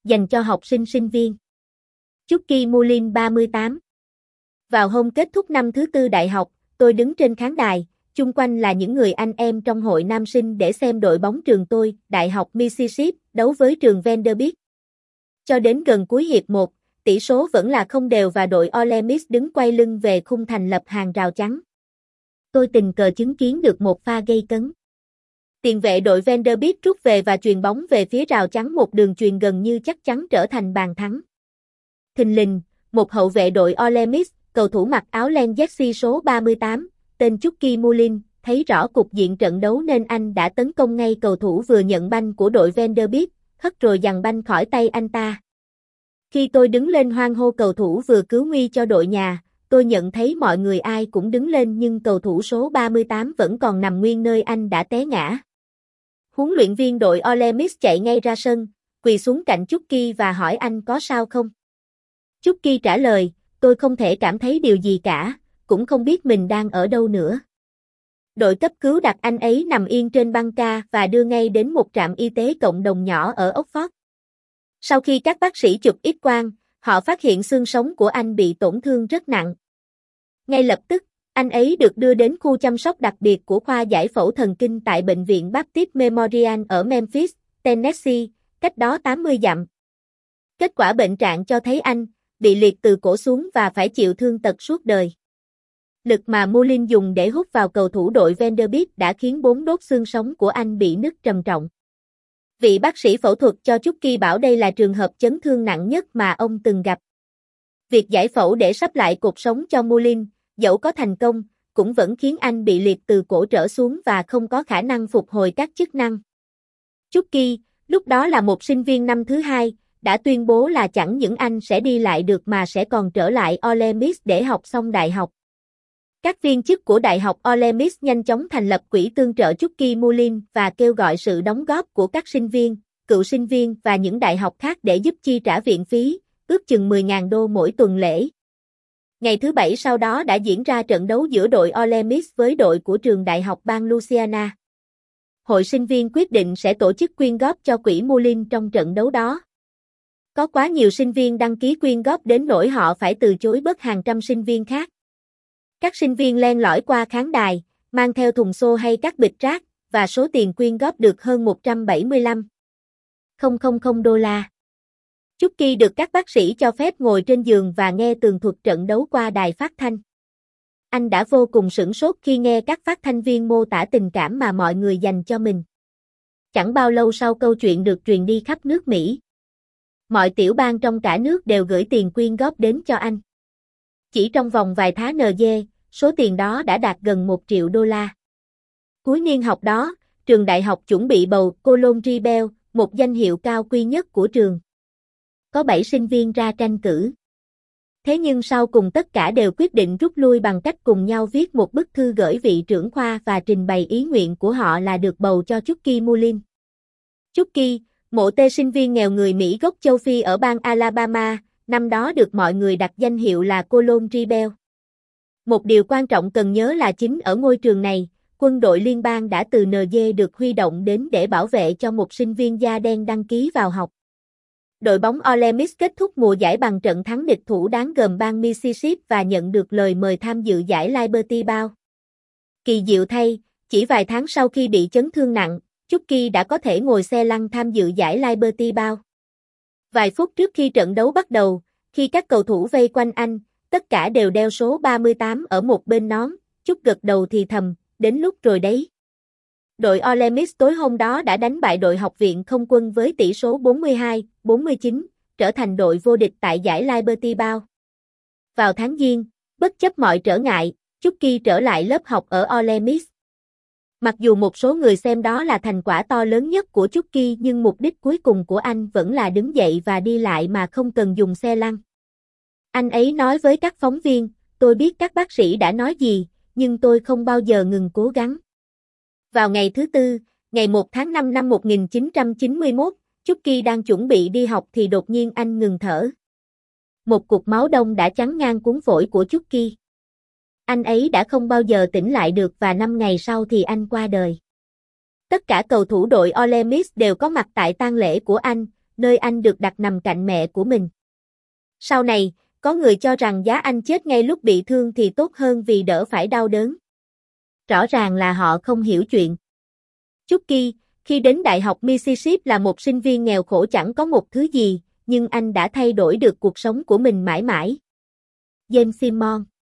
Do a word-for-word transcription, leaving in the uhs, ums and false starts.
Dành cho học sinh sinh viên. Chucky Mullin ba mươi tám. Vào hôm kết thúc năm thứ tư đại học, tôi đứng trên khán đài, chung quanh là những người anh em trong hội nam sinh để xem đội bóng trường tôi, Đại học Mississippi, đấu với trường Vanderbilt. Cho đến gần cuối hiệp một, tỷ số vẫn là không đều và đội Ole Miss đứng quay lưng về khung thành lập hàng rào trắng. Tôi tình cờ chứng kiến được một pha gây cấn. Tiền vệ đội Vanderbilt rút về và chuyền bóng về phía rào chắn, một đường chuyền gần như chắc chắn trở thành bàn thắng. Thình lình, một hậu vệ đội Ole Miss, cầu thủ mặc áo len jersey số ba mươi tám, tên Chucky Mullin, thấy rõ cục diện trận đấu nên anh đã tấn công ngay cầu thủ vừa nhận banh của đội Vanderbilt, hất rồi giằng banh khỏi tay anh ta. Khi tôi đứng lên hoan hô cầu thủ vừa cứu nguy cho đội nhà, tôi nhận thấy mọi người ai cũng đứng lên nhưng cầu thủ số ba mươi tám vẫn còn nằm nguyên nơi anh đã té ngã. Huấn luyện viên đội Ole Miss chạy ngay ra sân, quỳ xuống cạnh Chucky và hỏi anh có sao không. Chucky trả lời, tôi không thể cảm thấy điều gì cả, cũng không biết mình đang ở đâu nữa. Đội cấp cứu đặt anh ấy nằm yên trên băng ca và đưa ngay đến một trạm y tế cộng đồng nhỏ ở Oxford. Sau khi các bác sĩ chụp X-quang, họ phát hiện xương sống của anh bị tổn thương rất nặng. Ngay lập tức, anh ấy được đưa đến khu chăm sóc đặc biệt của khoa giải phẫu thần kinh tại Bệnh viện Baptist Memorial ở Memphis, Tennessee, cách đó tám mươi dặm. Kết quả bệnh trạng cho thấy anh bị liệt từ cổ xuống và phải chịu thương tật suốt đời. Lực mà Mullin dùng để hút vào cầu thủ đội Vanderbilt đã khiến bốn đốt xương sống của anh bị nứt trầm trọng. Vị bác sĩ phẫu thuật cho Chucky bảo đây là trường hợp chấn thương nặng nhất mà ông từng gặp. Việc giải phẫu để sắp lại cột sống cho Mullin, dẫu có thành công, cũng vẫn khiến anh bị liệt từ cổ trở xuống và không có khả năng phục hồi các chức năng. Chucky, lúc đó là một sinh viên năm thứ hai, đã tuyên bố là chẳng những anh sẽ đi lại được mà sẽ còn trở lại Ole Miss để học xong đại học. Các viên chức của Đại học Ole Miss nhanh chóng thành lập quỹ tương trợ Chucky Mullin và kêu gọi sự đóng góp của các sinh viên, cựu sinh viên và những đại học khác để giúp chi trả viện phí, ước chừng mười nghìn đô mỗi tuần lễ. Ngày thứ Bảy sau đó đã diễn ra trận đấu giữa đội Ole Miss với đội của trường đại học bang Louisiana. Hội sinh viên quyết định sẽ tổ chức quyên góp cho quỹ Mullin trong trận đấu đó. Có quá nhiều sinh viên đăng ký quyên góp đến nỗi họ phải từ chối bớt hàng trăm sinh viên khác. Các sinh viên len lỏi qua khán đài, mang theo thùng xô hay các bịch rác, và số tiền quyên góp được hơn một trăm bảy mươi lăm nghìn đô la. Chucky được các bác sĩ cho phép ngồi trên giường và nghe tường thuật trận đấu qua đài phát thanh. Anh đã vô cùng sửng sốt khi nghe các phát thanh viên mô tả tình cảm mà mọi người dành cho mình. Chẳng bao lâu sau câu chuyện được truyền đi khắp nước Mỹ. Mọi tiểu bang trong cả nước đều gửi tiền quyên góp đến cho anh. Chỉ trong vòng vài tháng en giê, số tiền đó đã đạt gần một triệu đô la. Cuối niên học đó, trường đại học chuẩn bị bầu Columbia Bell, một danh hiệu cao quý nhất của trường. Có bảy sinh viên ra tranh cử. Thế nhưng sau cùng tất cả đều quyết định rút lui bằng cách cùng nhau viết một bức thư gửi vị trưởng khoa và trình bày ý nguyện của họ là được bầu cho Chucky Mullin. Chucky, mộ tê sinh viên nghèo người Mỹ gốc châu Phi ở bang Alabama, năm đó được mọi người đặt danh hiệu là Columbia Bell. Một điều quan trọng cần nhớ là chính ở ngôi trường này, quân đội liên bang đã từ en giê được huy động đến để bảo vệ cho một sinh viên da đen đăng ký vào học. Đội bóng Ole Miss kết thúc mùa giải bằng trận thắng địch thủ đáng gờm bang Mississippi và nhận được lời mời tham dự giải Liberty Bowl. Kỳ diệu thay, chỉ vài tháng sau khi bị chấn thương nặng, Chucky đã có thể ngồi xe lăn tham dự giải Liberty Bowl. Vài phút trước khi trận đấu bắt đầu, khi các cầu thủ vây quanh anh, tất cả đều đeo số ba mươi tám ở một bên nón, Chúc gật đầu thì thầm, đến lúc rồi đấy. Đội Ole Miss tối hôm đó đã đánh bại đội Học viện Không quân với tỷ số bốn mươi hai bốn mươi chín, trở thành đội vô địch tại giải Liberty Bowl. Vào tháng Giêng, bất chấp mọi trở ngại, Chucky trở lại lớp học ở Ole Miss. Mặc dù một số người xem đó là thành quả to lớn nhất của Chucky nhưng mục đích cuối cùng của anh vẫn là đứng dậy và đi lại mà không cần dùng xe lăn. Anh ấy nói với các phóng viên, tôi biết các bác sĩ đã nói gì, nhưng tôi không bao giờ ngừng cố gắng. Vào ngày thứ Tư, ngày một tháng năm năm một nghìn chín trăm chín mươi mốt, Chucky đang chuẩn bị đi học thì đột nhiên anh ngừng thở. Một cục máu đông đã chắn ngang cuống phổi của Chucky. Anh ấy đã không bao giờ tỉnh lại được và năm ngày sau thì anh qua đời. Tất cả cầu thủ đội Ole Miss đều có mặt tại tang lễ của anh, nơi anh được đặt nằm cạnh mẹ của mình. Sau này, có người cho rằng giá anh chết ngay lúc bị thương thì tốt hơn vì đỡ phải đau đớn. Rõ ràng là họ không hiểu chuyện. Chucky, khi đến Đại học Mississippi là một sinh viên nghèo khổ chẳng có một thứ gì, nhưng anh đã thay đổi được cuộc sống của mình mãi mãi. James Simon